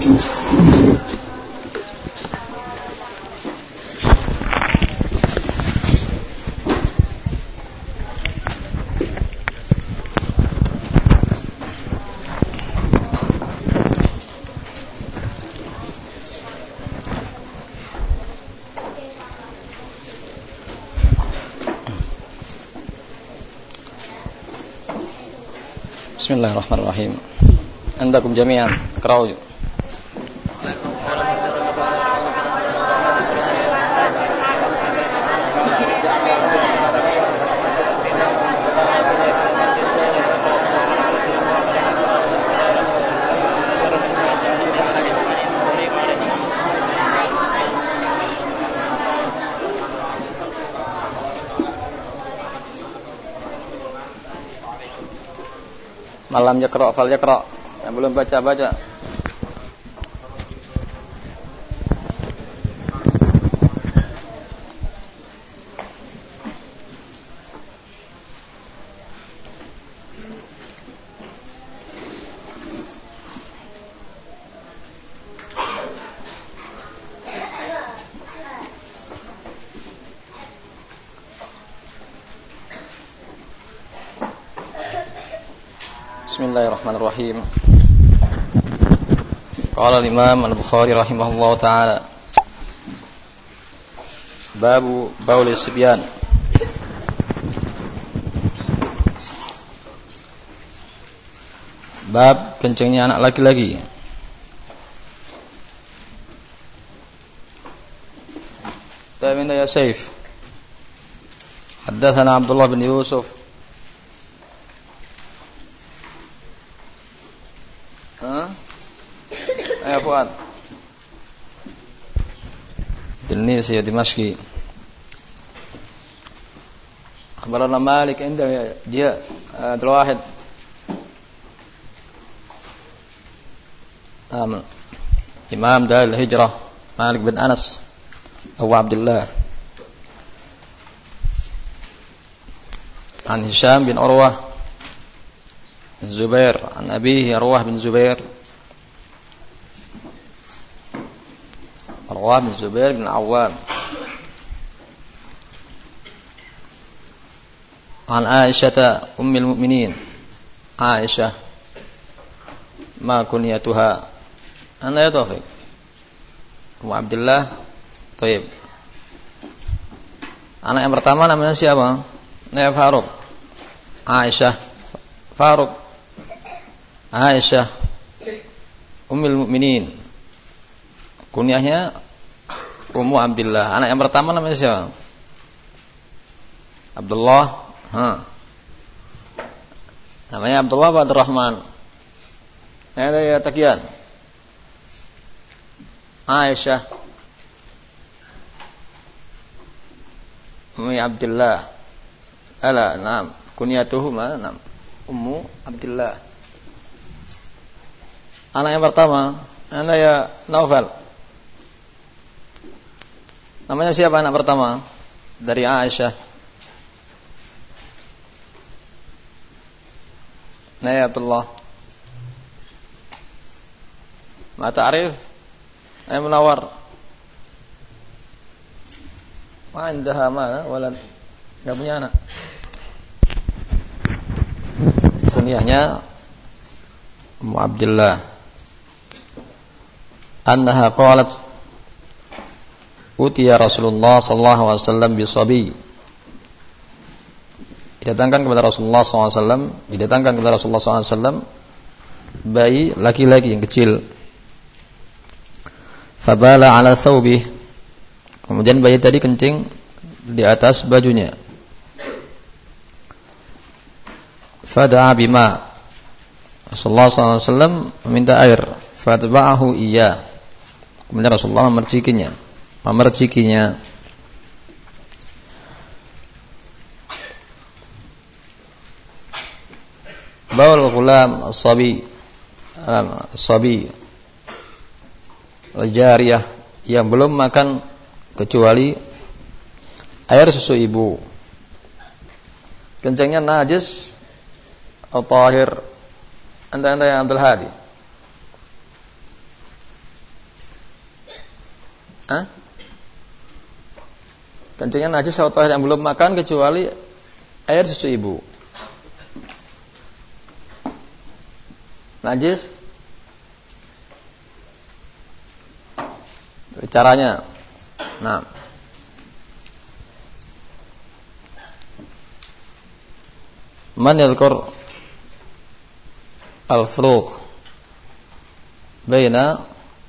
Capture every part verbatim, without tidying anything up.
Bismillahirrahmanirrahim. Andakum jami'an, iqra'u. Malam yaqra' fal yaqra'. Yang belum baca baca. Bismillahirrahmanirrahim. Qala al-Imam Al-Bukhari rahimahullahu taala, Babu bauli sibyan. Bab kencingnya anak laki-laki. Tamin ya Saif. Haddatsana Abdullah bin Yusuf. يا فؤاد النيسي يا دمشقي أخبرنا مالك عنده جاء هذا الواحد إمام دار الهجرة مالك بن أنس أبو عبد الله عن هشام بن عروة الزبير عن أبيه عروة بن زبير عروة بن زبير بن عوام عن عائشة أم المؤمنين عائشة ما كنيتها أنا يا توفيق أم عبد الله. طيب anak yang pertama namanya siapa? Naya Faruk. Aisyah Faruk Aisyah Ummul Mukminin. Kunyahnya Ummu Abdillah. Anak yang pertama namanya siapa? Abdullah. Ha. Namanya Abdullah bin Abdurrahman. Ada ya Taqiyan. Aisyah Ummu Abdillah. Ala, naam. Kunyatuhuma, naam. Ummu Abdillah. Anak yang pertama, ada ya Naufal. Namanya siapa anak pertama dari Aisyah? Naya Abdullah. Ma ta'rif? Ay Munawwar. Ma indaha mana walad. Enggak punya anak. Kunyahnya Ummu Abdillah. Annaha qalat Utiya Rasulullah sallallahu alaihi wasallam bisabi. Didatangkan kepada Rasulullah sallallahu alaihi wasallam, didatangkan kepada Rasulullah sallallahu alaihi wasallam bayi laki-laki yang kecil. Fabala ala thawbih. Kemudian bayi tadi kencing di atas bajunya. Fada'a bima. Rasulullah sallallahu alaihi wasallam meminta air. Fatba'ahu iya. Kemudian Rasulullah memercikinya. Memercikinya. Baul ghulam as-sabi. As-sabi. Al-jariyah yang belum makan kecuali air susu ibu. Kencingnya najis atau tahir? Anda-anda yang Abdul Hadi. Hah? Kencingnya najis atau tahir yang belum makan kecuali air susu ibu. Najis? Caranya. Nah. Man yadhkur al-furuq baina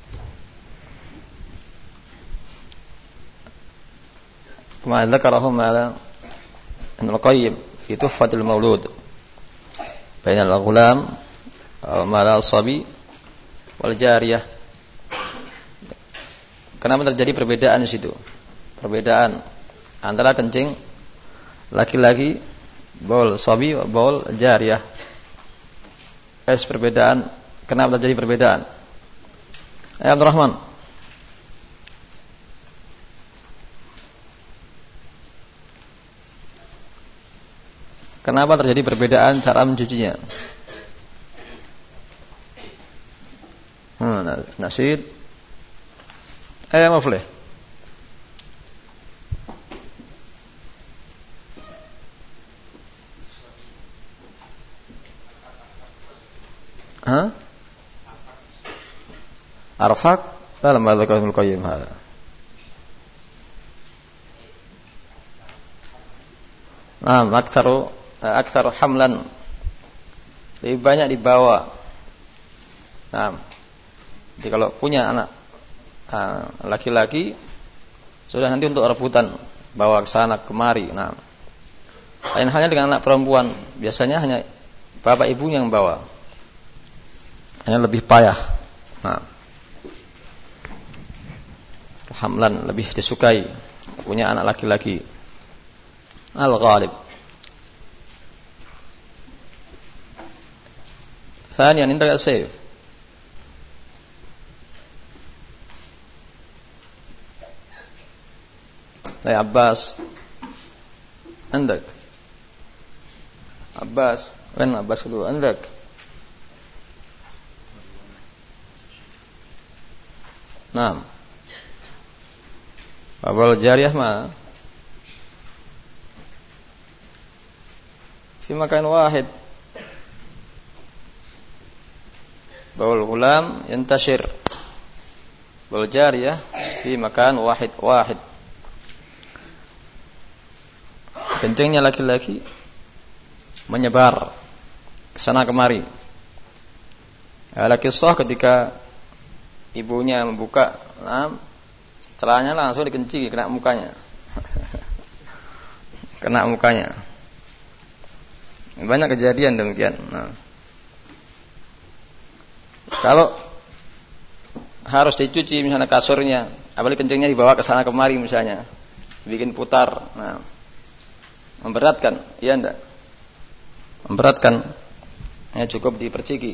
ma dzakarahu ma'ala Ibnu Qayyim fi Tuhfatul Maulud baina al-ghulam ma'ala as-sabi wal jariyah. Kenapa terjadi perbedaan di situ? Perbedaan antara kencing laki-laki, baul sabi, baul jariyah. Es perbedaan. Kenapa terjadi perbedaan? Ya Abdul Rahman. Kenapa terjadi perbedaan cara mencucinya? Hmm, nasid. Eh, maaf leh. Hah? Arfak? Dalam bahasa Ibnu Qayyim hada. Nah, aktsaru aktsaru hamlan. Lebih banyak dibawa. Nah, jadi kalau punya anak laki-laki sudah nanti untuk rebutan bawa ke sana kemari. Nah, lain halnya dengan anak perempuan, biasanya hanya bapak ibunya yang bawa. Hanya lebih payah. Nah, hamlan lebih disukai punya anak laki-laki. Al-ghalib. Thaniyan inda as-sayf. يا عباس عندك عباس وين عباس dulu عندك نعم باب الجارية ما في مكان واحد باب الغلام ينتشر باب الجارية في مكان واحد واحد. Kencingnya laki-laki menyebar ke sana kemari. Laki sah ketika ibunya membuka nah, celahnya langsung dikencingi kena mukanya. Kena mukanya. Banyak kejadian demikian. Nah. Kalau harus dicuci misalnya kasurnya, apalagi kencingnya dibawa ke sana kemari misalnya, bikin putar. Nah. Memberatkan, iya enggak? Memberatkan. Ya cukup diperciki.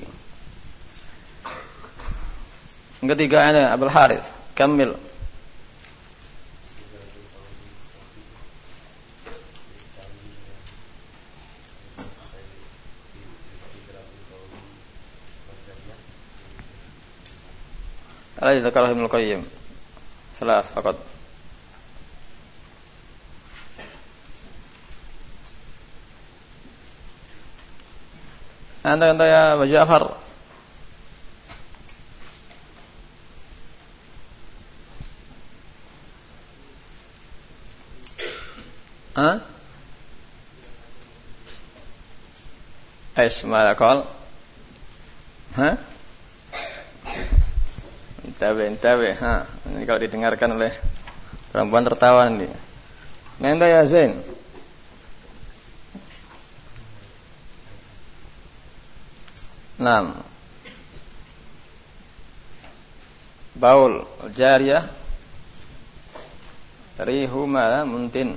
Yang ketiga ada Abul Harith, Kamil. Alladhi dzakarahu Ibnu Qayyim. Salah faqat. Anda anda ya Abu Ja'far. Hah? Isma qal. Hah? Intabe intabe, ha. Ini kalau didengarkan oleh perempuan tertawa nanti. Anda ya Zain. Naam. Baul jariyah rihuma muntin.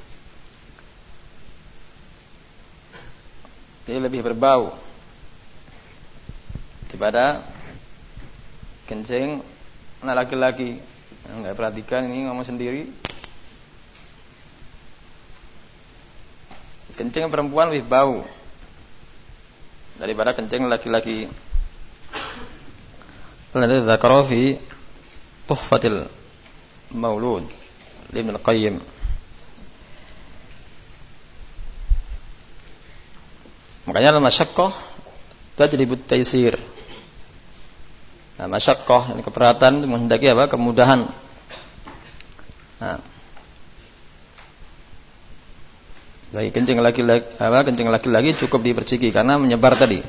Dia lebih berbau daripada kencing anak laki-laki. Enggak perhatikan ini ngomong sendiri. Kencing perempuan lebih bau daripada kencing laki-laki. Alladzi dzakara fi Tuhfatil maulud Ibnu Qayyim. Makanya al-masyaqqah tajlibut taysir. Nah, masyaqqah ini keberatan itu menghendaki apa? Kemudahan. Nah. Lagi kencing lagi-lagi apa? Kencing lagi-lagi cukup diperciki karena menyebar tadi.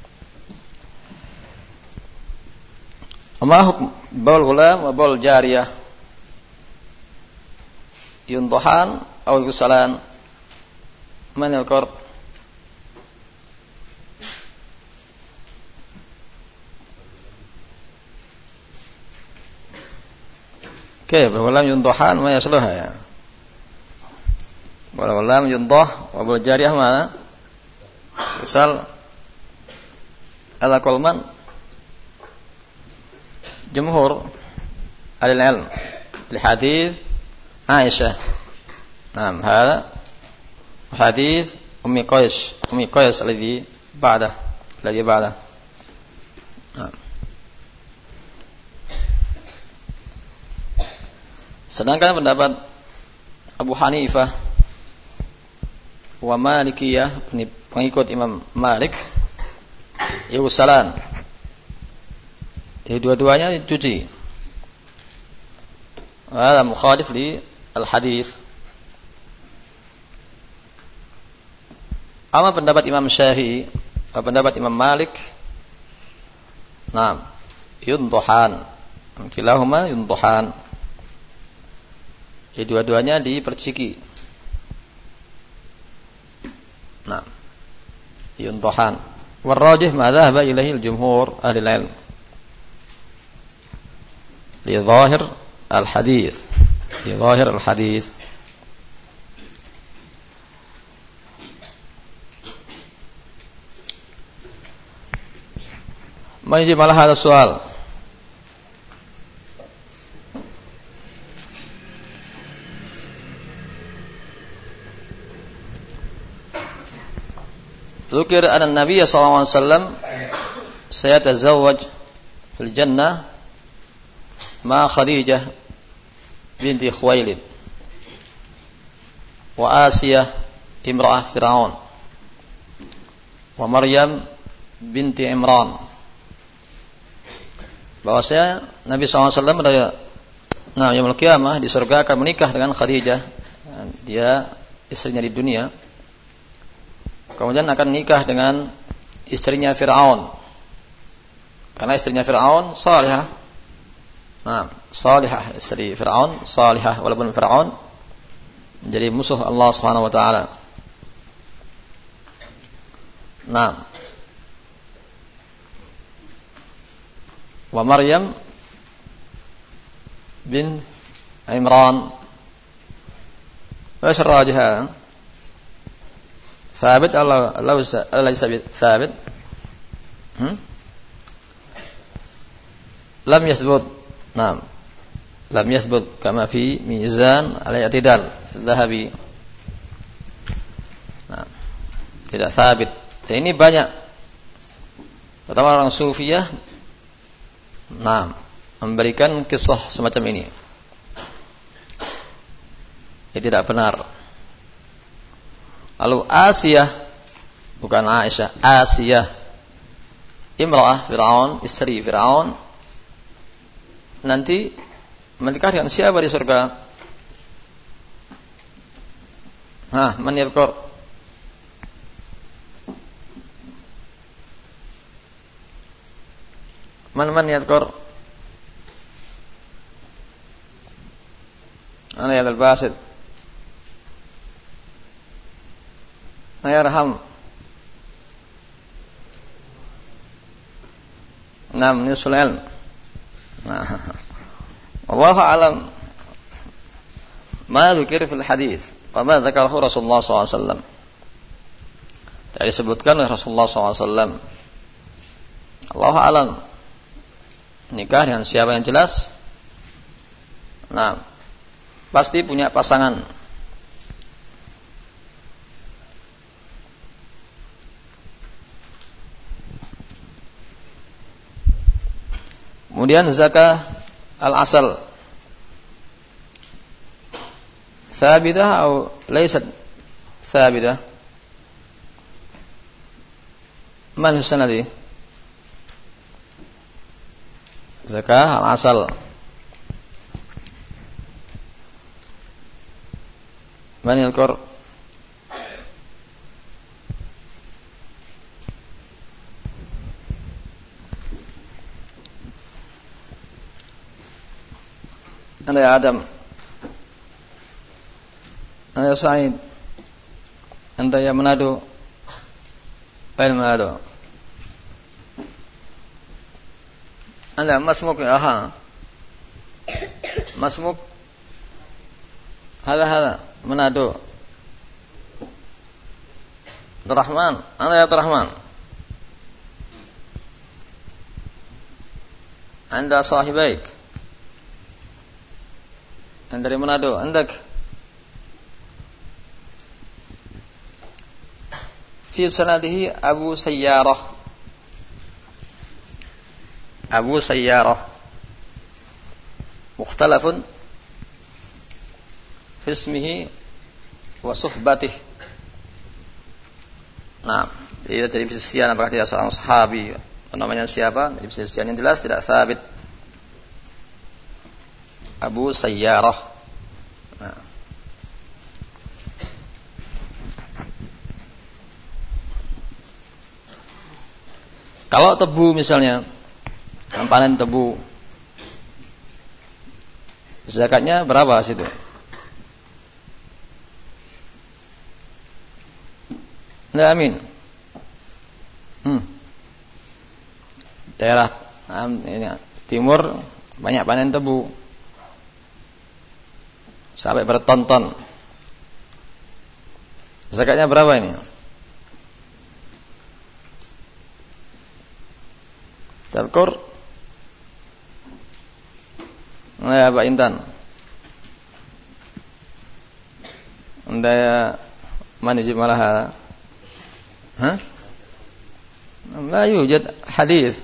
Amma hukm baul ghulam wa baul jariyah. Yundahan aw yusalan. Man al-qurb? Oke, berwalam yundahan ma yasluha ya. Berwalam yundah wa baul jariyah mana? Misal ala qalman jumhur al-ilm li hadis Aisyah. Naam, hada hadis Ummi Qais, Ummi Qais alladhi ba'da, alladhi ba'da. Naam. Sedangkan pendapat Abu Hanifah wa Malikiyah, pengikut Imam Malik, yusalan. Jadi dua-duanya dicuci. Hada mukhalif li al-hadis. Ama pendapat Imam Syafi'i, pendapat Imam Malik, naam, yundahan. Kilahuma yundahan. Jadi dua-duanya diperciki. Nah, yundahan. Warrajih ma dhahaba ilaihi al-jumhur ahli al-ilm. Li dhahir al-hadis. Li dhahir al-hadis. Ma yajib ala hadha soal. Dzukir anna Nabi sallallahu alaihi wasallam sayatazawwaj fil jannah ma Khadijah binti Khuwailid wa Asiyah imra'ah Fir'aun wa Maryam binti Imran. Bahwasanya Nabi sallallahu alaihi wasallam pada nah yaumul qiyamah di surga akan menikah dengan Khadijah, dia istrinya di dunia. Kemudian akan nikah dengan istrinya Fir'aun. Karena istrinya Fir'aun salihah. Nah, salihah istri Fir'aun, salihah walaupun Fir'aun menjadi musuh Allah Subhanahu wa taala. Nah. Wa Maryam bin Imran. Wa syarrajaha ثابت الله ليس ثابت لم يثبت. نعم لم يثبت كما في ميزان الاعتدال الذهبي. Nah, tidak sabit. Dan ini banyak. Pertama orang Sufiyah nah memberikan kisah semacam ini. Ini tidak benar. Lalu Asiyah, bukan Aisyah, Asiyah imra'ah Fir'aun, istri Fir'aun, nanti menikah dengan siapa di surga? Hah, man yadhkur? Man man yadhkur? Ana ya al-basid. Ayarham. Nam nisul ilm. Nah. Wallahu alam. Ma dzukir fil hadis wa ma dzakarahu Rasulullah sallallahu alaihi wasallam. Tadi disebutkan oleh Rasulullah sallallahu alaihi wasallam. Allahu alam. Nikah dengan siapa yang jelas? Nah, pasti punya pasangan. Kemudian zakah al-asal. ثابتة أو ليست ثابتة؟ ما السنة دي؟ زكاة العسل. من يذكر؟ أنا يا آدم، أنا يا سعيد، أنت يا منادو. أين منادو؟ أنت ما اسمك يا أخا؟ ما اسمك؟ هذا هذا منادو. عبد الرحمن، أنا يا عبد الرحمن. عند صاحبيك. أنت dari Manado, عندك في سنده أبو سيارة. أبو سيارة مختلف في اسمه وصحبته. Nah, jadi dari persisian apakah dia seorang sahabi, namanya siapa? Dari persisian yang jelas tidak sabit. Abu Sayyarah. Nah. Kalau tebu misalnya, panen tebu, zakatnya berapa situ? Nggak, amin. Hmm. Daerah ini, timur banyak panen tebu sampai berton-ton. Zakatnya berapa ini? Tadkur? Ya Pak Intan. Anda ya man yajib malaha? Hah? La yujad hadis.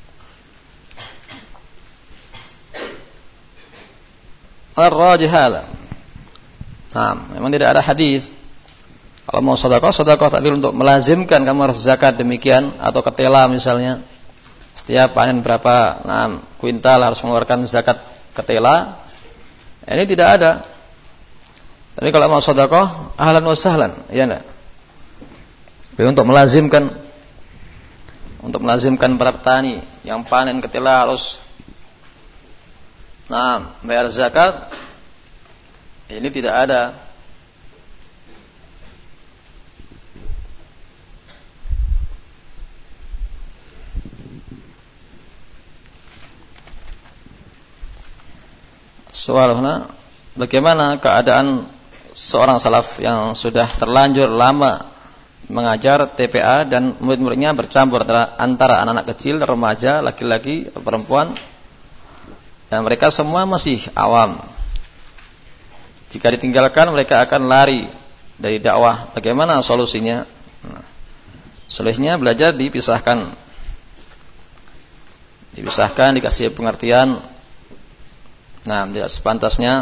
Ar-rajih hala. Nah, memang tidak ada hadis. Kalau mau sedekah, sedekah, tapi untuk melazimkan kamu harus zakat demikian, atau ketela misalnya, setiap panen berapa, nah, kuintal harus mengeluarkan zakat ketela, ini tidak ada. Tapi kalau mau sedekah, ahlan wa sahlan, ya enggak? Tapi untuk melazimkan, untuk melazimkan para petani yang panen ketela harus, nah, bayar zakat, ini tidak ada. Soalnya, bagaimana keadaan seorang salaf yang sudah terlanjur lama mengajar T P A dan murid-muridnya bercampur antara, antara anak-anak kecil, remaja, laki-laki, perempuan, dan mereka semua masih awam. Jika ditinggalkan mereka akan lari dari dakwah. Bagaimana solusinya? Nah, solusinya belajar dipisahkan, dipisahkan, dikasih pengertian. Nah, tidak sepantasnya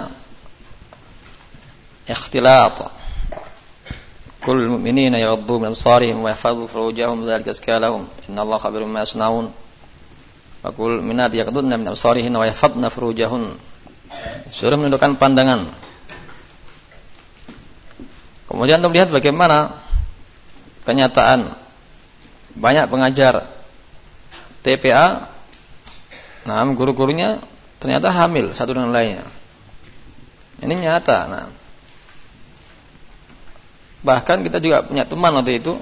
ikhtilat. Kul mu'minina yaghuddu min absarihim wa yahfazu furujahum dzalika azka lahum innallaha khabirum bima yasnaun. Wa kul minat yaghudduna min absarihin wa yahfazna furujahun. Suruh menundukkan pandangan. Kemudian untuk melihat bagaimana kenyataan banyak pengajar T P A, nah, guru-gurunya ternyata hamil satu dengan lainnya. Ini nyata. Nah, bahkan kita juga punya teman waktu itu,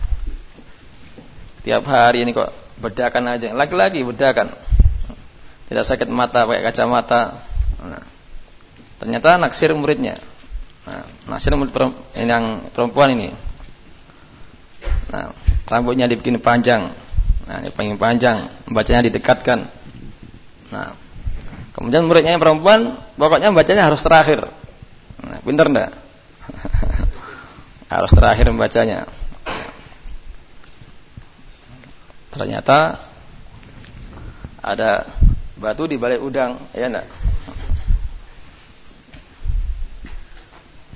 tiap hari ini kok bedakan aja, laki-laki bedakan, tidak sakit mata pakai kacamata. Nah, ternyata naksir muridnya. Nah, naksir murid yang perempuan ini. Nah, rambutnya dibikin panjang. Nah, dibikin panjang, bacanya didekatkan. Nah, kemudian muridnya yang perempuan, pokoknya bacanya harus terakhir. Nah, pinter enggak? Harus terakhir membacanya. Ternyata ada batu di balik udang, ya enggak?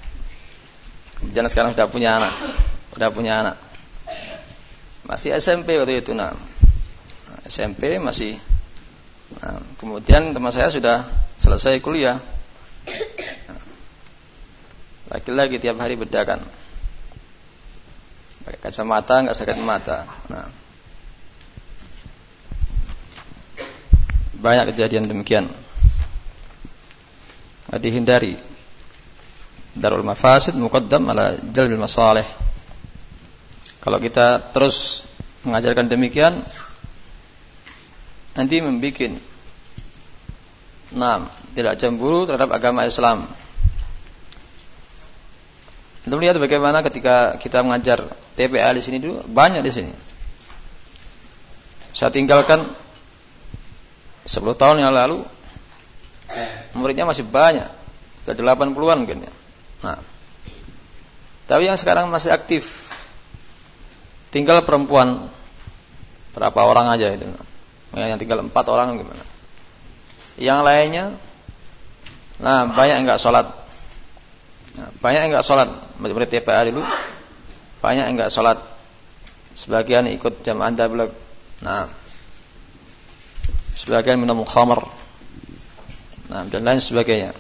Jangan sekarang sudah punya anak, sudah punya anak. Masih S M P waktu itu, nah. S M P masih. Nah, kemudian teman saya sudah selesai kuliah. Nah, laki-laki tiap hari bedakan. Pakai kacamata, enggak sakit mata. Nah. Banyak kejadian demikian. Nah, dihindari. Darul mafasid muqaddam ala jalbil masalih. Kalau kita terus mengajarkan demikian, nanti membuat nah, tidak cemburu terhadap agama Islam. Kita melihat bagaimana ketika kita mengajar T P A di sini dulu, banyak di sini. Saya tinggalkan sepuluh tahun yang lalu, muridnya masih banyak, sudah delapan puluhan mungkin ya. Nah, tapi yang sekarang masih aktif, tinggal perempuan berapa orang aja itu. Yang tinggal empat orang gimana? Yang lainnya, nah banyak yang enggak sholat. Nah, banyak yang enggak sholat. Murid T P A dulu, banyak yang enggak sholat. Sebagian ikut jamaah tabligh. Nah, sebagian minum khamr. Nah, dan lain sebagainya.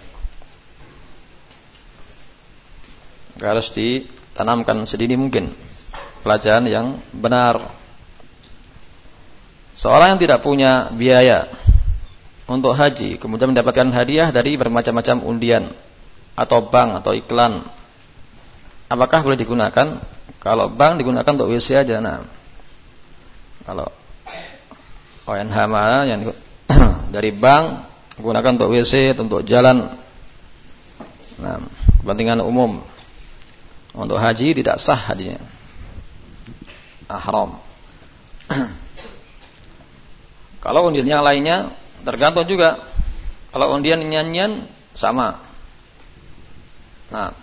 Harus ditanamkan sedini mungkin pelajaran yang benar. Seorang yang tidak punya biaya untuk haji kemudian mendapatkan hadiah dari bermacam-macam undian atau bank atau iklan, apakah boleh digunakan? Kalau bank digunakan untuk W C aja. Nah, kalau O N H mana yang dari bank digunakan untuk W C atau untuk jalan, nah, kepentingan umum. Untuk haji tidak sah hadiahnya, haram. Kalau undian yang lainnya tergantung juga. Kalau undian nyanyian sama. Nah,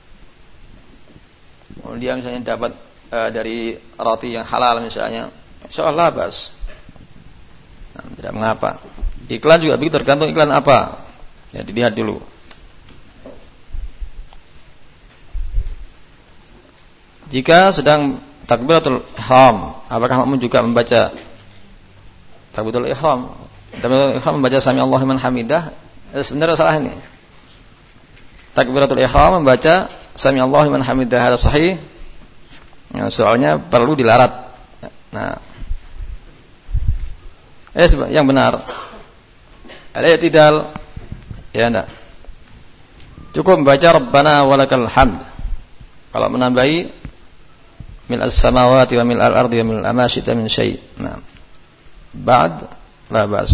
undian misalnya dapat e, dari roti yang halal misalnya, insyaallah bas. Nah, tidak mengapa. Iklan juga begitu, tergantung iklan apa. Ya, dilihat dulu. Jika sedang takbiratul ihram, apakah makmum juga membaca takbiratul ihram? Takbiratul ihram membaca sami Allahu liman hamidah. Sebenarnya salah ini. Takbiratul ihram membaca sami Allahu liman hamidah ada sahih. Ya, soalnya perlu dilarat. Nah, eh yang benar. Ada i'tidal. Ya enggak. Cukup membaca Rabbana walakal hamd. Kalau menambahi mil as-samawati wa mil al-ardi wa mil ma syi'ta min syai'. Nah. Ba'd la bas.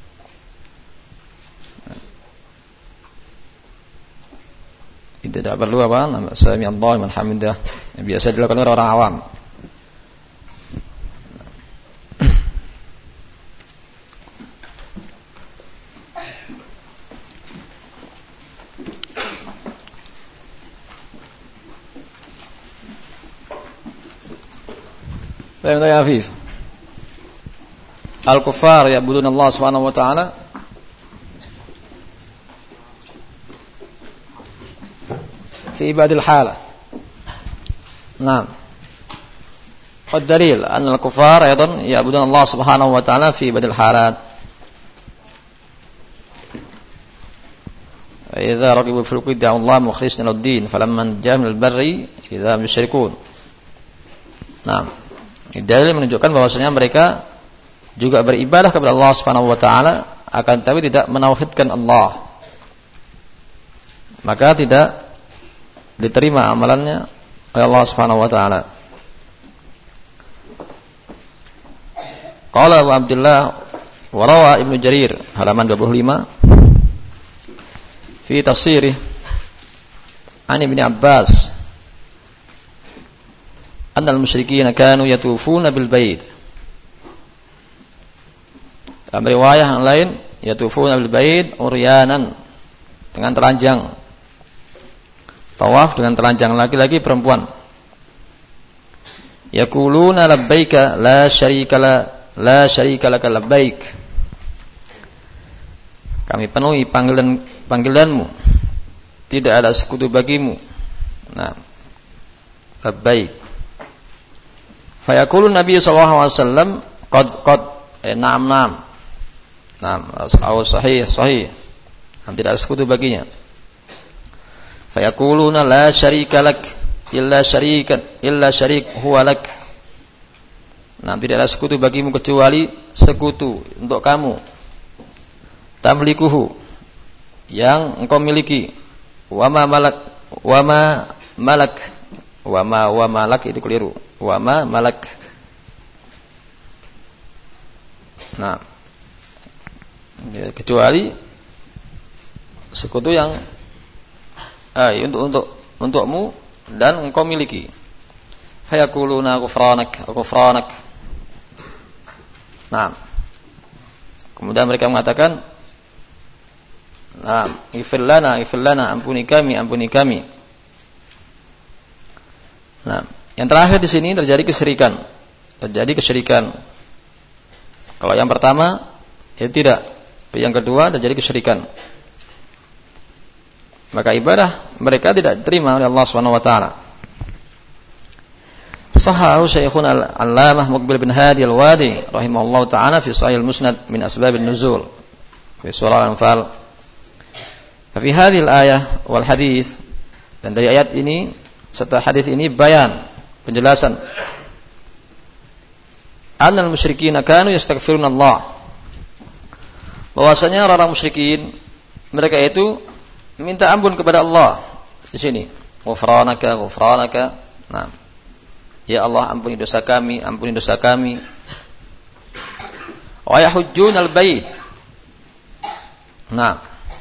Tidak perlu apa? Sami Allahu liman hamidah. Biasa dilakukan oleh orang awam. Baik, ya Afif. Al-kuffar ya'budun Allah Subhanahu wa ta'ala fi ibadil halah. Naam. Ad-dalil anna al-kuffar aydan ya'budun Allah Subhanahu wa ta'ala fi ibadil halat. Idza raqibu fil qid da'u Allah mukhlisina lid-din falamman ja'a minal barri idza musyrikun. Naam. Dalil menunjukkan bahwasanya mereka juga beribadah kepada Allah Subhanahu wa taala, akan tetapi tidak menauhidkan Allah. Maka tidak diterima amalannya oleh Allah Subhanahu wa taala. Qala Abu Abdullah wa rawa Ibnu Jarir halaman dua puluh lima fi tafsirih an Ibnu Abbas anna al-musyrikin kanu yatufuna bil bait. Dalam riwayah yang lain yatufuna bil bait uryanan, dengan telanjang. Tawaf dengan telanjang, laki-laki perempuan. Yaquluna labbaika la syarika la la syarika laka labbaik. Kami penuhi panggilan panggilanmu, tidak ada sekutu bagimu. Nah, labbaik. Fayaqulu Nabi sallallahu alaihi wasallam qad qad eh, na'am na'am. Na'am, au sahih sahih. Tidak ada sekutu baginya. Fayaquluna la syarika lak illa syarikan illa syarik huwa lak. Nah, tidak ada sekutu bagimu kecuali sekutu untuk kamu. Tamlikuhu, yang engkau miliki. Wama malak, wama malak, wama wama malak itu keliru. Wama malak. Nah, ya, kecuali sekutu yang eh, untuk untuk untukmu dan engkau miliki. Fayaquluna ghufranak, ghufranak. Nah, kemudian mereka mengatakan, nah, ighfir lana, ighfir lana, ampuni kami, ampuni kami. Nah, yang terakhir di sini terjadi kesyirikan. Terjadi kesyirikan. Kalau yang pertama, ya tidak. Yang kedua terjadi kesyirikan. Maka ibadah mereka tidak diterima oleh Allah Subhanahu wa taala. Sahahu Syekhuna Al-Allamah Muqbil bin Hadi Al-Wadi rahimahullah ta'ala fi Sahih Al-Musnad min asbab an-nuzul fi surah Al-Anfal. Fi hadhihi al-ayah wal hadis, dan dari ayat ini serta hadis ini bayan, penjelasan annal musyrikin kanu yastaghfiruna Allah, bahwasanya orang musyrikin mereka itu minta ampun kepada Allah. Di sini ghufranaka ghufranaka. Nah, ya Allah, ampuni dosa kami, ampuni dosa kami. Wa yahujjunal bait. Nah,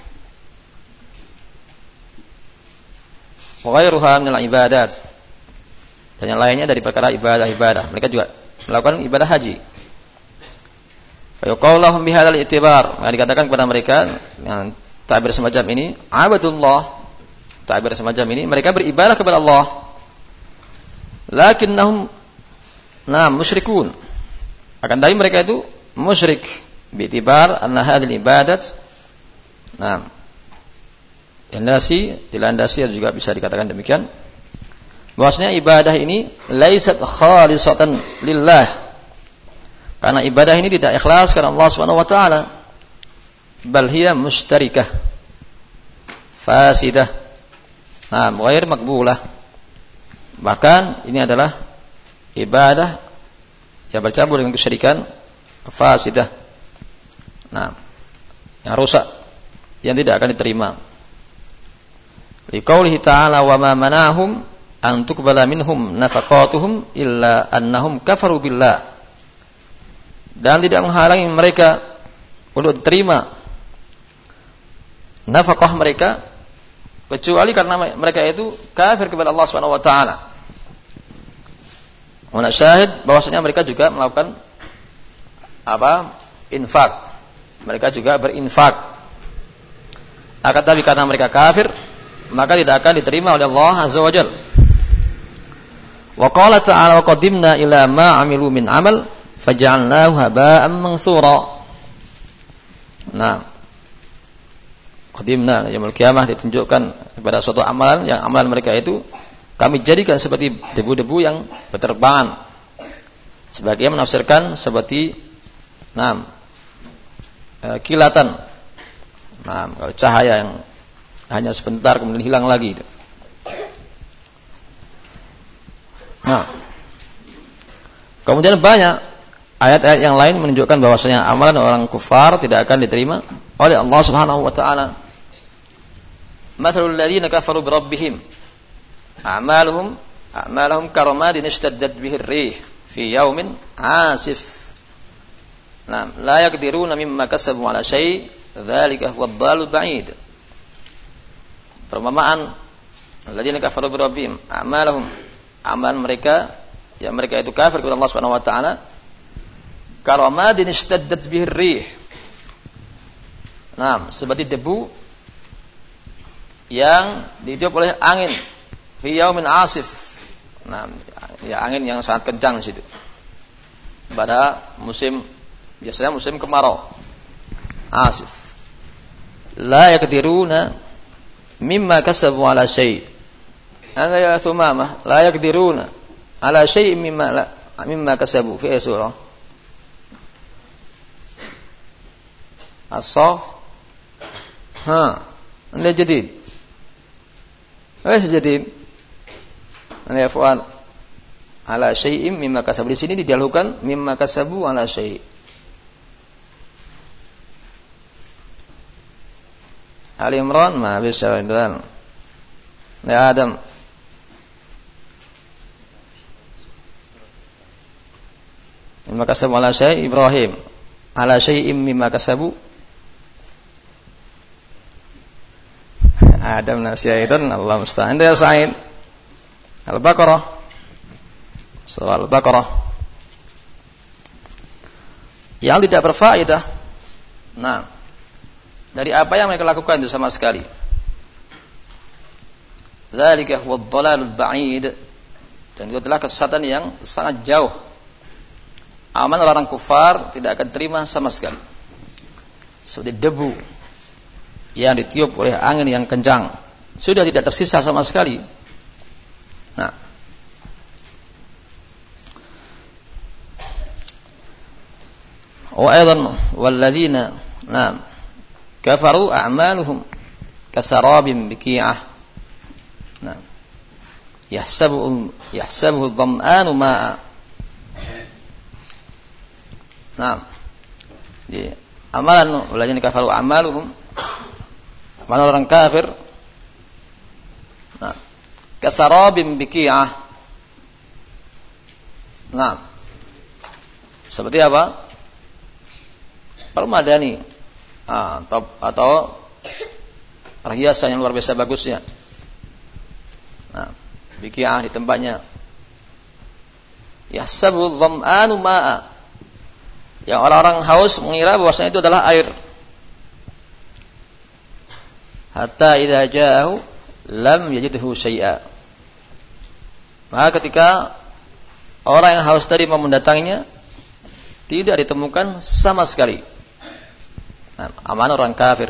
wa ghairuha minal ibadat, dan yang lainnya dari perkara ibadah-ibadah. Mereka juga melakukan ibadah haji. Fa yuqalu lahum bihadzal i'tibar, maka dikatakan kepada mereka yang ta'bir semacam ini, abadullah, ta'bir semacam ini, mereka beribadah kepada Allah. Lakinnahum nah musyrikun, akan tapi mereka itu musyrik bi'tibar anna hadhil ibadat, nah dilandasi dilandasi juga bisa dikatakan demikian, bahwasanya ibadah ini laisat khalisatan lillah, karena ibadah ini tidak ikhlas karena Allah Subhanahu wa taala, bal hiya mustarikah fasidah, nah ghair maqbulah. Bahkan ini adalah ibadah yang bercampur dengan kesyirikan, fasidah, nah yang rusak, yang tidak akan diterima. Liqaulihi ta'ala wa ma manahum an tuqbala minhum nafaqatuhum illa annahum kafaru billah, dan tidak menghalangi mereka untuk diterima nafkah mereka kecuali karena mereka itu kafir kepada Allah Subhanahu wa taala. Mana syahid bahwasanya mereka juga melakukan apa? Infak. Mereka juga berinfak. Akan tapi karena mereka kafir, maka tidak akan diterima oleh Allah Azza wa Jalla. Wa qala ta'ala wa qadimna ila ma 'amilu min 'amal faj'alnahu haba'an mansura. Nah, qadimna yaumul qiyamah ditunjukkan kepada suatu amalan yang amalan mereka itu kami jadikan seperti debu-debu yang berterbangan. Sebagian menafsirkan seperti nah, e, kilatan. Nah, kalau cahaya yang hanya sebentar kemudian hilang lagi itu. Nah, kemudian banyak ayat-ayat yang lain menunjukkan bahwasanya amalan orang kufar tidak akan diterima oleh Allah Subhanahu wa taala. Mathalul ladzina kafaru bi rabbihim a'maluhum a'maluhum karamadin ishtaddat bihi ar-rih fi yaumin 'asif. Nah, la yaqdiruna mimma kasabu 'ala syai', dzalika huwa ad-dhalul ba'id. Perumpamaan alladzina kafaru bi rabbihim a'maluhum, amalan mereka yang mereka itu kafir kepada Allah Subhanahu wa taala, karamadin ishtaddat bihi ar-rih. Nah, seperti debu yang ditiup oleh angin fi yaumin asif. Nah, ya angin yang sangat kencang di situ. Pada musim biasanya musim kemarau. Asif. La yaqdiruna mimma kasabu ala syai'. Ana ya Thumamah la yaqdiruna ala syai'in mimma la mimma kasabu fi surah As-Saff. Ha, anda jadid. Apa jadid? Anda ya Fuad ala syai'in mimma kasabu. Di sini didahulukan mimma kasabu ala syai'. Ali Imran ma bisa dan ya Adam. Mimma kasabu ala syai' Ibrahim ala syai'im mimma kasabu Adam nasiyaidun Allah musta'an. Ya Sa'id Al-Baqarah surah Al-Baqarah yang tidak berfaedah. Nah, dari apa yang mereka lakukan itu sama sekali. Dzalika huwa ad-dhalalul ba'id. Dan itu adalah kesesatan yang sangat jauh. Aman orang kufar tidak akan terima sama sekali. Seperti debu yang ditiup oleh angin yang kencang, sudah tidak tersisa sama sekali. Nah, wa aidan walladzina nam kafaru a'maluhum kasarabin biqi'ah. Nah, yahsabu yahsabuhu dham'anu ma'a. Nah, di amalan walladzina kafaru a'maluhum, amalan orang kafir, nah, kasarabin biqi'ah. Nah, seperti apa? Permadani ah, atau, atau perhiasan yang luar biasa bagusnya. Nah, biqi'ah di tempatnya. Yahsabu dham'anu ma'a. Yang orang-orang haus mengira bahwasanya itu adalah air. Hatta idza ja'ahu lam yajidhu syai'a. Maka ketika orang yang haus tadi mau mendatanginya, tidak ditemukan sama sekali. Nah, aman orang kafir.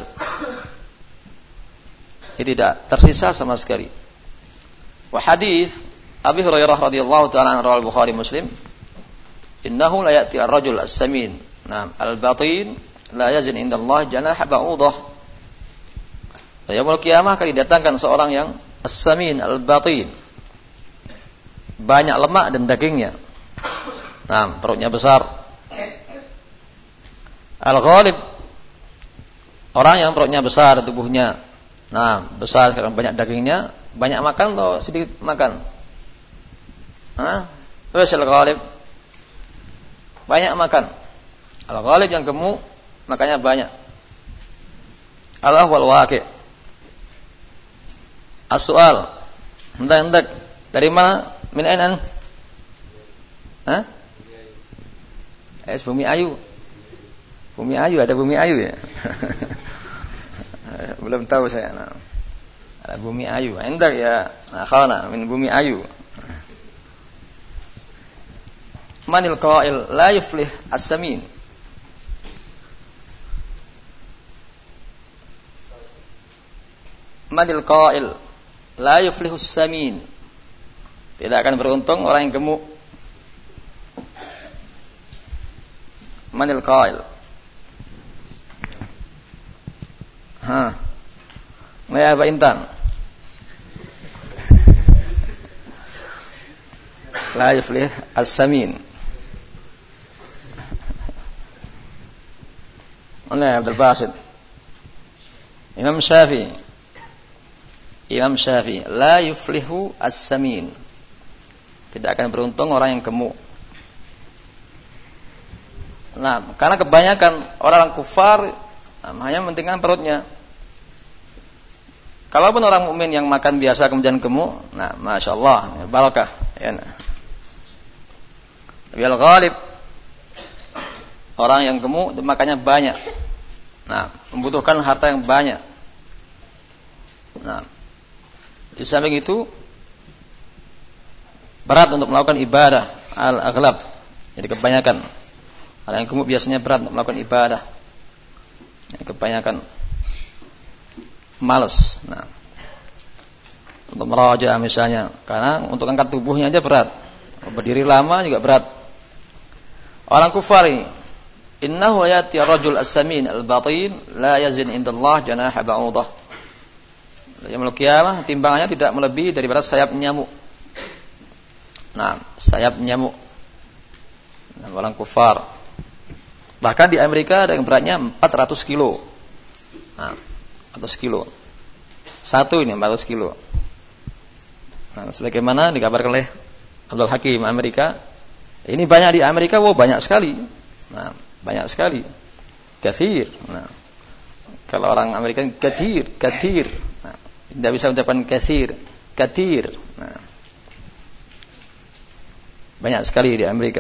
Ini tidak tersisa sama sekali. Wa hadis Abi Hurairah radhiyallahu ta'ala anhu Al-Bukhari Muslim, innahu la ya'ti ar-rajul as-samin, nah, al-batin la yazin indallah janaha ba'udah. Yaumul qiyamah akan didatangkan seorang yang as-samin, al-batin, banyak lemak dan dagingnya. Nah, perutnya besar. Al-ghalib, orang yang perutnya besar, tubuhnya nah, besar, sekarang banyak dagingnya, banyak makan atau sedikit makan? Hah? Terus al-ghalib banyak makan. Al-ghalib yang gemuk makannya banyak. Al-ahwal waqi'. As-su'al. Hendak-hendak dari mana? Min aina? Hah? Es bumi ayu. Bumi ayu, ada bumi ayu ya? Belum tahu saya. Nah. Ada bumi ayu. Hendak ya, akhana min bumi ayu. Manil qail la yuflih as-samin. Manil qail la yuflihu as-samin. Tidak akan beruntung orang yang gemuk. Manil qail. Ha. Ya Pak Intan. La yuflih as-samin. Mana Abdul Basit? Imam Syafi'i. Imam Syafi'i, la yuflihu as-samin. Tidak akan beruntung orang yang gemuk. Nah, karena kebanyakan orang kufar nah, hanya mementingkan perutnya. Kalaupun orang mukmin yang makan biasa kemudian gemuk, nah, masya Allah, barakah. Ya, nah. Bil ghalib, orang yang gemuk makannya banyak. Nah, membutuhkan harta yang banyak. Nah, di samping itu berat untuk melakukan ibadah al-aghlab. Jadi kebanyakan orang yang gemuk biasanya berat untuk melakukan ibadah. Jadi kebanyakan malas. Nah, untuk meraja misalnya, karena untuk angkat tubuhnya aja berat, berdiri lama juga berat. Orang kufar ini, innahu yati rajul as-samin al-batin la yazin indallah janaha ba'udah. Yaumul qiyamah timbangannya tidak melebihi daripada sayap nyamuk. Nah, sayap nyamuk. Nah, orang kufar. Bahkan di Amerika ada yang beratnya empat ratus kilo. Nah, empat ratus kilo. Satu ini empat ratus kilo. Nah, sebagaimana dikabarkan oleh Abdul Hakim Amerika, ini banyak di Amerika, wow banyak sekali. Nah, banyak sekali. Kathir. Nah, kalau orang Amerika kathir, kathir. Nah, tidak bisa mengucapkan kathir, kathir. Nah, banyak sekali di Amerika.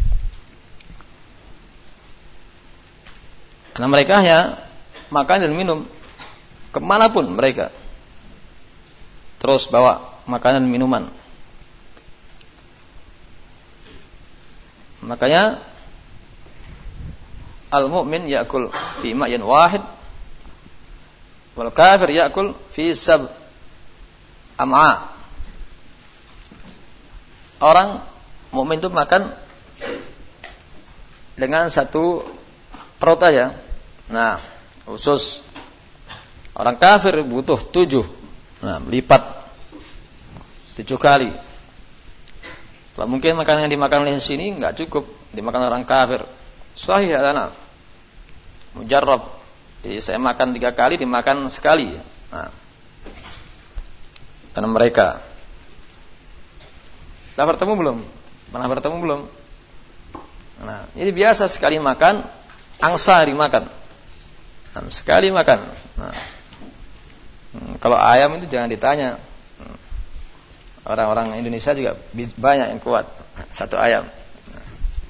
Karena mereka ya makan dan minum kemanapun mereka, terus bawa makanan minuman. Makanya al-mu'min ya'kul fi ma'in wahid wal kafir ya'kul fi sab am'a. Orang mukmin itu makan dengan satu perut aja. Nah, khusus orang kafir butuh tujuh. Nah, lipat tujuh kali. Kalau mungkin makanan yang dimakan oleh sini enggak cukup dimakan orang kafir. Sahih adana. Mujarrab. Jadi saya makan tiga kali, dimakan sekali. Nah, karena mereka sudah bertemu belum? Pernah bertemu belum? Nah, jadi biasa sekali makan, angsa dimakan. Nah, sekali makan. Nah, hmm, kalau ayam itu jangan ditanya. Hmm, orang-orang Indonesia juga banyak yang kuat satu ayam. Nah.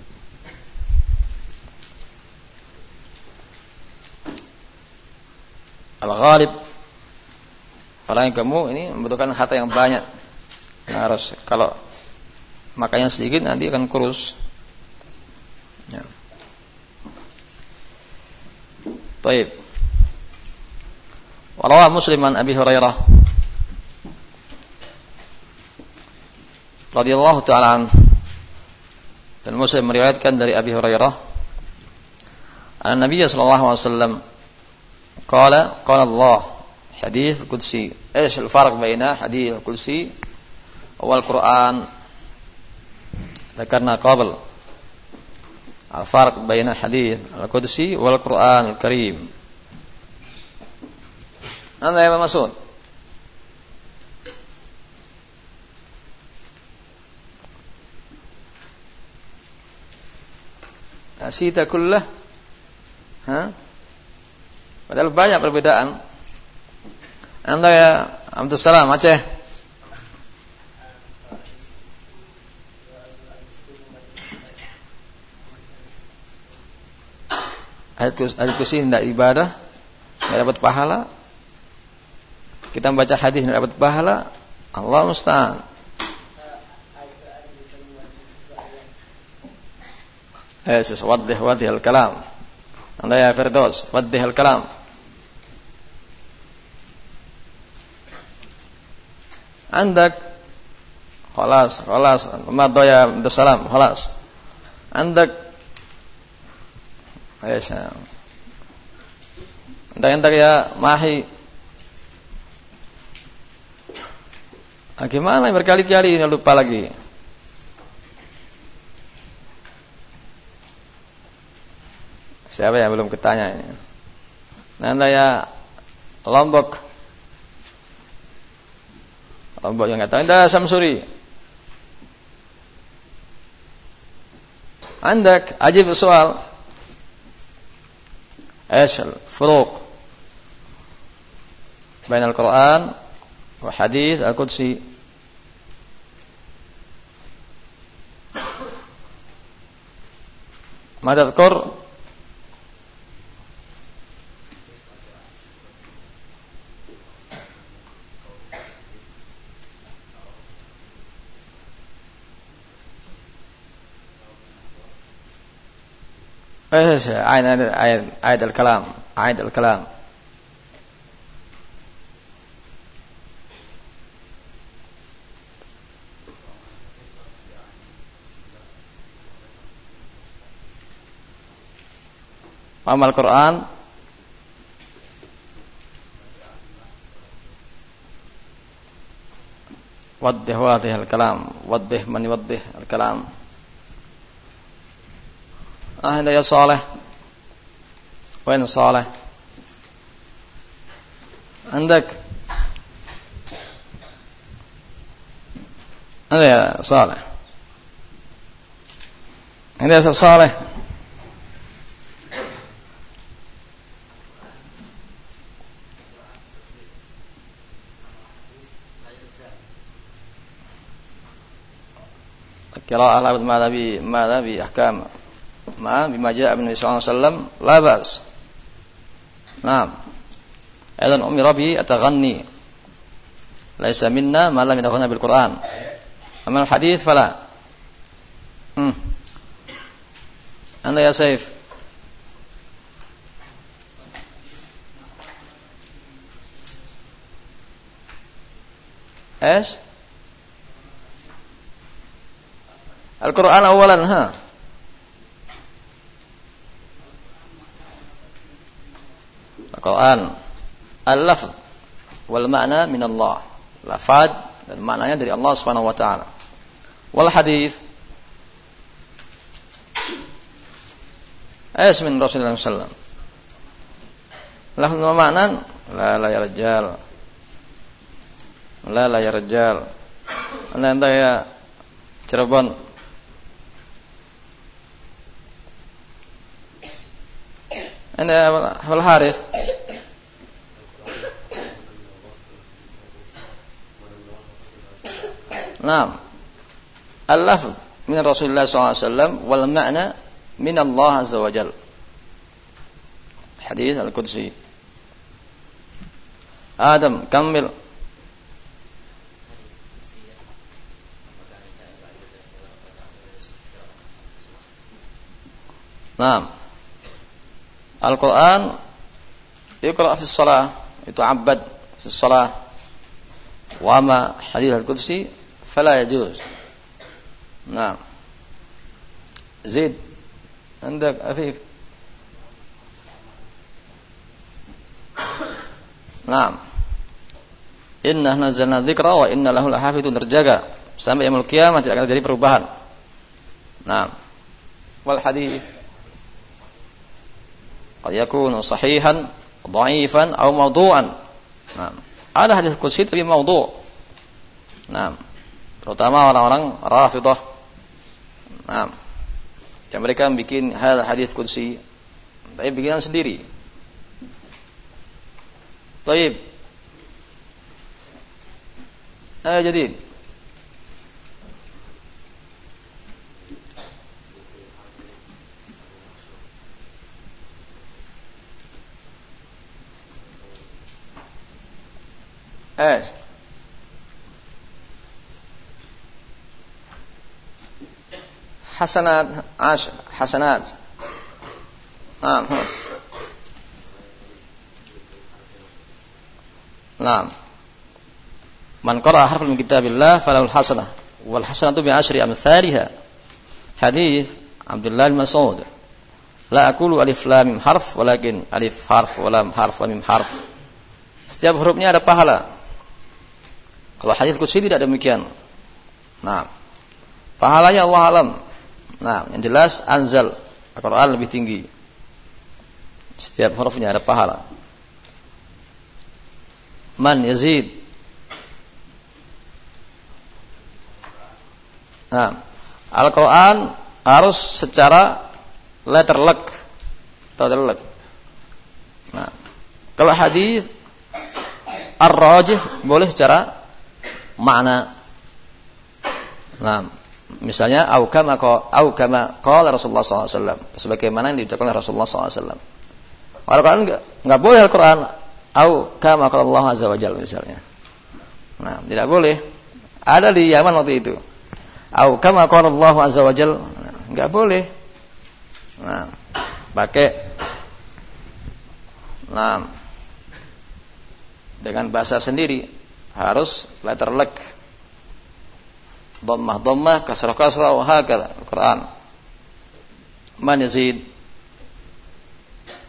Al-ghalib, orang yang gemuk ini membutuhkan harta yang banyak. Nah, harus kalau makannya sedikit nanti akan kurus. Ya. Baik. Warawa Muslim an Abi Hurairah radhiyallahu ta'ala anhu, dan Muslim meriwayatkan dari Abi Hurairah an Nabi sallallahu alaihi wasallam qala qala Allah hadits qudsi. ايش الفرق بين حديث القدسي والقرآن؟ ذكرنا قبل الفرق بين الحديث القدسي والقرآن الكريم. هذا يا مسعود. Asita kullah. Ha? Padahal banyak perbedaan. Anda ya Abdul Salam Aceh. Ayat kursi tidak ibadah, tidak dapat pahala. Kita membaca hadis tidak dapat pahala. Allah musta'an. Eh, sesuatu wadih al-kalam. Anda ya Firdaus, wadih al-kalam. Andak, khalas, khalas. Madha ya Abdul Salam, khalas. Andak, ayo saya. Andak ya Mahi. Nah, gimana berkali-kali ini lupa lagi. Siapa yang belum ketanya ini? Nanda ya Lombok. Lombok yang kata Anda Samsuri. Andak ajib soal. ايش الفروق بين القرآن وحديث القدسي؟ ما تذكر؟ ايش عين عين عين الكلام عين الكلام Amal Quran waddih wadih al-kalam, waddih man yuwaddih al-kalam. Ah, anda ya Saleh. Wain Saleh? Andak? Anda ya Saleh? Anda ya Saleh? Qira'ah la ma'adha bi ma'adha bi ahkam ma bima ja'a min Nabi sallallahu alaihi wasallam la ba's. Naam. Aidan umira bi ataghanni. Laisa minna ma lam yataghanna bil Qur'an. Amma al hadits fala. Hmm. Anda ya Saif? ايش؟ القرآن أولا ها القرآن اللفظ والمعنى من الله, lafaz dan maknanya dari Allah Subhanahu wa taala. Wal hadis ayat min Rasulullah sallallahu alaihi wasallam. Lafaz wa makna la la ya rajal. La la ya rajal. Anda ya Cirebon. Anda Abul Harith. Naam. Al-lafz min Rasulullah sallallahu alaihi wasallam wal ma'na min Allah azza wa jalla. Hadis al-Qudsi. Adam, kammil. Naam. Al-Quran Iqra' fi shalah, itu abad fi shalah. Wa ma hadith al-Qudsi fala yajuz. Naam. Zaid, عندك Afif. Naam. Inna nazzalna dzikra wa inna lahu lahafidun, terjaga sampai yaumul qiyamah, tidak akan terjadi perubahan. Naam. Wal hadith qad yakunu sahihan, dha'ifan atau mawdu'an. Nah, ada hadis qudsi tapi mawdu'. Nah, terutama orang-orang Rafidhah. Nah, yang mereka bikin hal hadis qudsi tapi bikinan sendiri. Baik. Eh jadi ايش حسنات عشر حسنات. نعم نعم من قرأ حرف من كتاب الله فله الحسنة والحسنة بعشر أمثالها. حديث عبد الله بن مسعود لا أقول ألف لام ميم حرف ولكن ألف حرف ولام حرف وميم حرف. Setiap hurufnya ada pahala. Kalau hadis qudsi tidak demikian. Nah, pahalanya Allah alam. Nah, yang jelas anzal Al-Quran lebih tinggi. Setiap hurufnya ada pahala. Man yazid. Nah, Al-Quran harus secara letter luck atau letter. Nah, kalau hadis ar-rajih boleh secara makna. Nah, misalnya au kama au kama qala Rasulullah sallallahu alaihi wasallam, sebagaimana yang diucapkan oleh Rasulullah sallallahu alaihi wasallam. Al-Qur'an enggak enggak boleh Al-Qur'an au kama qala Allah azza wa jalla misalnya. Nah, tidak boleh. Ada di Yaman waktu itu. Au kama qala Allah azza wa jalla, enggak boleh. Nah, pakai nah dengan bahasa sendiri, harus letter lek, dhammah dhammah, kasrah kasrah, wa hakadha Al-Quran. Man yazid?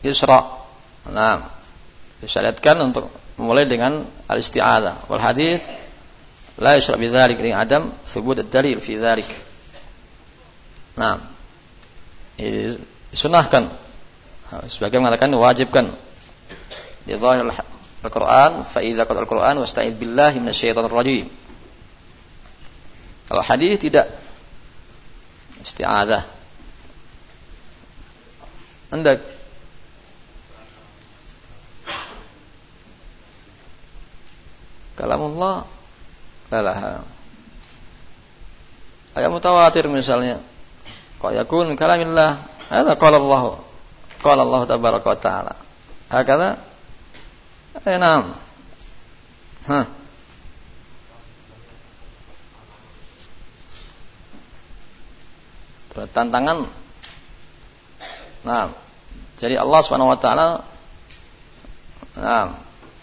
Isra. Nah, disyariatkan untuk memulai dengan al-isti'adzah. Wal hadits la yusra' bidzalik li adam thubut ad-dalil fi dzalik. Nah, disunahkan. Sebagian mengatakan diwajibkan. Di zahir Al-Quran, fa idza qara al-Quran wasta'id billahi minasyaitonir rajim. Kalau hadis tidak isti'adzah. Anda kalamullah lalaha. Ayat mutawatir misalnya. Kok yakun kalamillah, hadza qala Allah. Qala Allah tabaraka wa taala. Hakala enam. Hah. Tantangan. Nah, jadi Allah Subhanahu wa taala nah,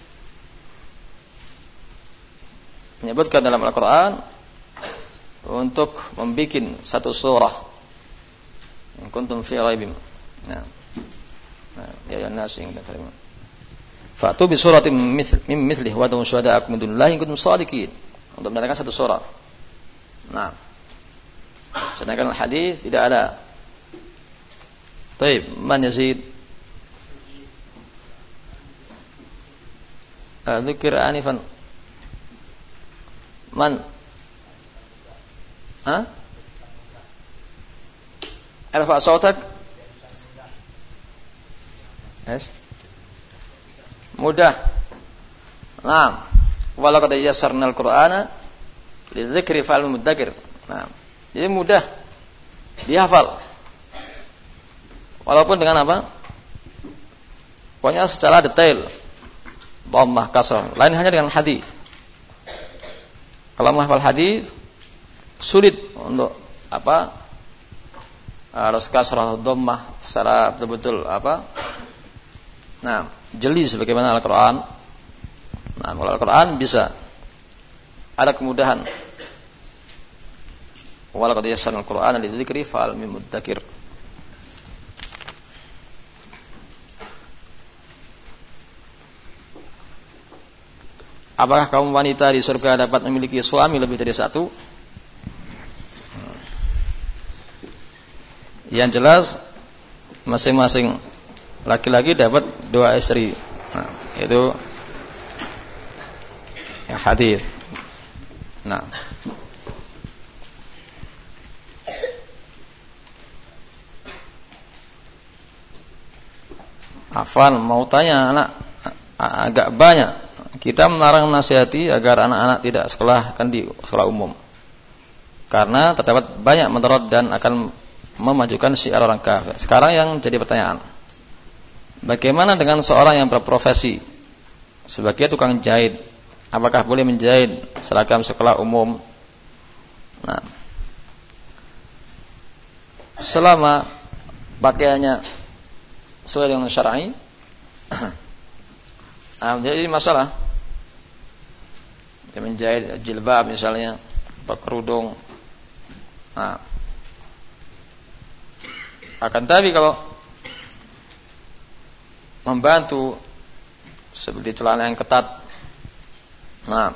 menyebutkan dalam Al-Qur'an untuk membikin satu surah yang kuntum fi raibim. Nah. Nah, ya nas yang terima. Fatu bi suratin min mithlih wa dun syuhada'akum min dunillahi in kuntum shadiqin. Untuk mendatangkan satu surah. Nah. Sedangkan hadis tidak ada. Baik, man yazid? Dzikir anifan. Man? Ha? Arfa sautak? Yes. Mudah. Naam. Wa laqad yassarna al-Qur'ana lidzikri fa'al mudzakir. Naam. Jadi mudah dihafal. Walaupun dengan apa? Pokoknya secara detail. Dhammah, kasrah. Lain hanya dengan hadis. Kalau menghafal hadis sulit untuk apa? Harus kasrah dhammah secara betul-betul apa? Nah, jeli sebagaimana Al-Qur'an. Nah, kalau Al-Qur'an bisa ada kemudahan. Wa laqad yassarna al-Qur'ana lidzikri fa'al min mudzakir. Apakah kaum wanita di surga dapat memiliki suami lebih dari satu? Yang jelas masing-masing laki-laki dapat dua istri. Nah, itu yang hadis. Nah, Afan mau tanya anak agak banyak. Kita melarang nasihati agar anak-anak tidak sekolah kan di sekolah umum. Karena terdapat banyak mudarat dan akan memajukan syiar orang kafir. Sekarang yang jadi pertanyaan, bagaimana dengan seorang yang berprofesi sebagai tukang jahit? Apakah boleh menjahit seragam sekolah umum? Nah, selama pakaiannya sesuai dengan syar'i, nah, jadi masalah dia menjahit jilbab misalnya atau kerudung. Nah, akan tapi kalau membantu seperti celana yang ketat, nah,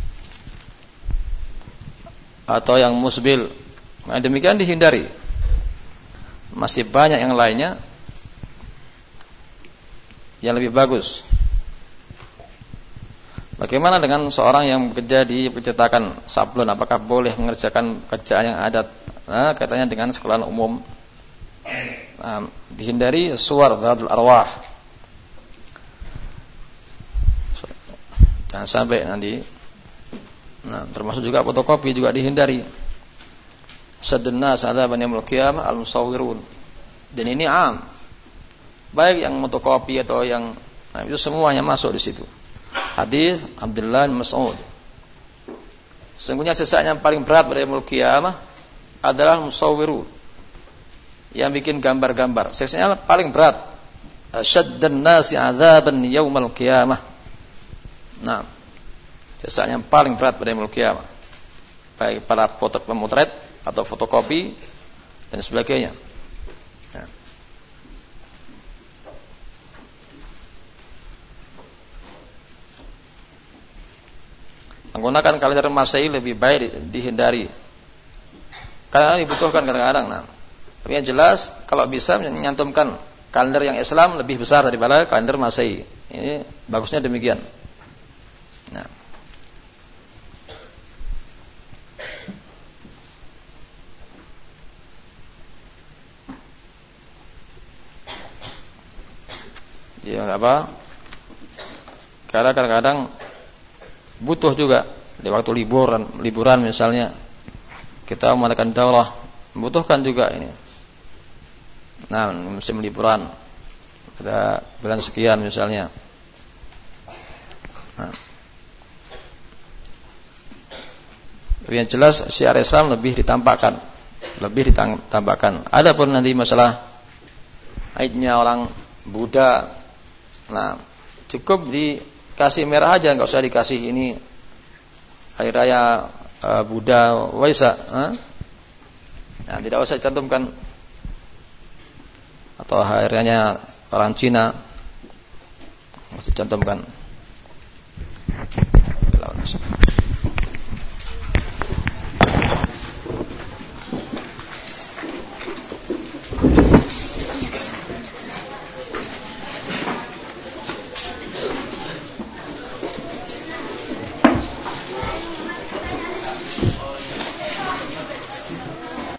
atau yang musbil, nah, demikian dihindari. Masih banyak yang lainnya yang lebih bagus. Bagaimana dengan seorang yang bekerja di percetakan sablon? Apakah boleh mengerjakan pekerjaan yang adat? Nah, katanya dengan sekolahan umum. Nah, dihindari suwar dhatul arwah. Jangan sampai nanti. Nah, termasuk juga fotokopi juga dihindari. Sadunna sa'adaban yaumil qiyamah al-musawwirun. Dan ini am. Baik yang fotokopi atau yang, nah, itu semuanya masuk di situ. Hadis Abdullah bin Mas'ud. Sesungguhnya siksa yang paling berat pada yaumul qiyamah adalah musawwirun, yang bikin gambar-gambar. Siksanya paling berat. Asyaddan nasi 'adzaban yaumil qiyamah. Nah, siksa yang paling berat pada yaumul qiyamah. Baik para foto pemotret atau fotokopi dan sebagainya. Nah. Menggunakan kalender Masehi lebih baik dihindari. Karena dibutuhkan kadang-kadang. Nah, tapi yang jelas kalau bisa menyantumkan kalender yang Islam lebih besar daripada kalender Masehi. Ini bagusnya demikian. Nah. Ya apa? Karena kadang-kadang butuh juga di waktu liburan, liburan misalnya kita mengadakan daurah, membutuhkan juga ini. Nah, musim liburan pada bulan sekian misalnya. Nah. Tapi yang jelas syiar Islam lebih ditampakkan, lebih ditampakkan. Adapun nanti masalah aidnya orang Buddha, nah cukup dikasih merah aja, nggak usah dikasih ini hari raya uh, Buddha Waisak. Huh? Nah, tidak usah cantumkan. Atau hari raya orang Cina, harus dicantumkan.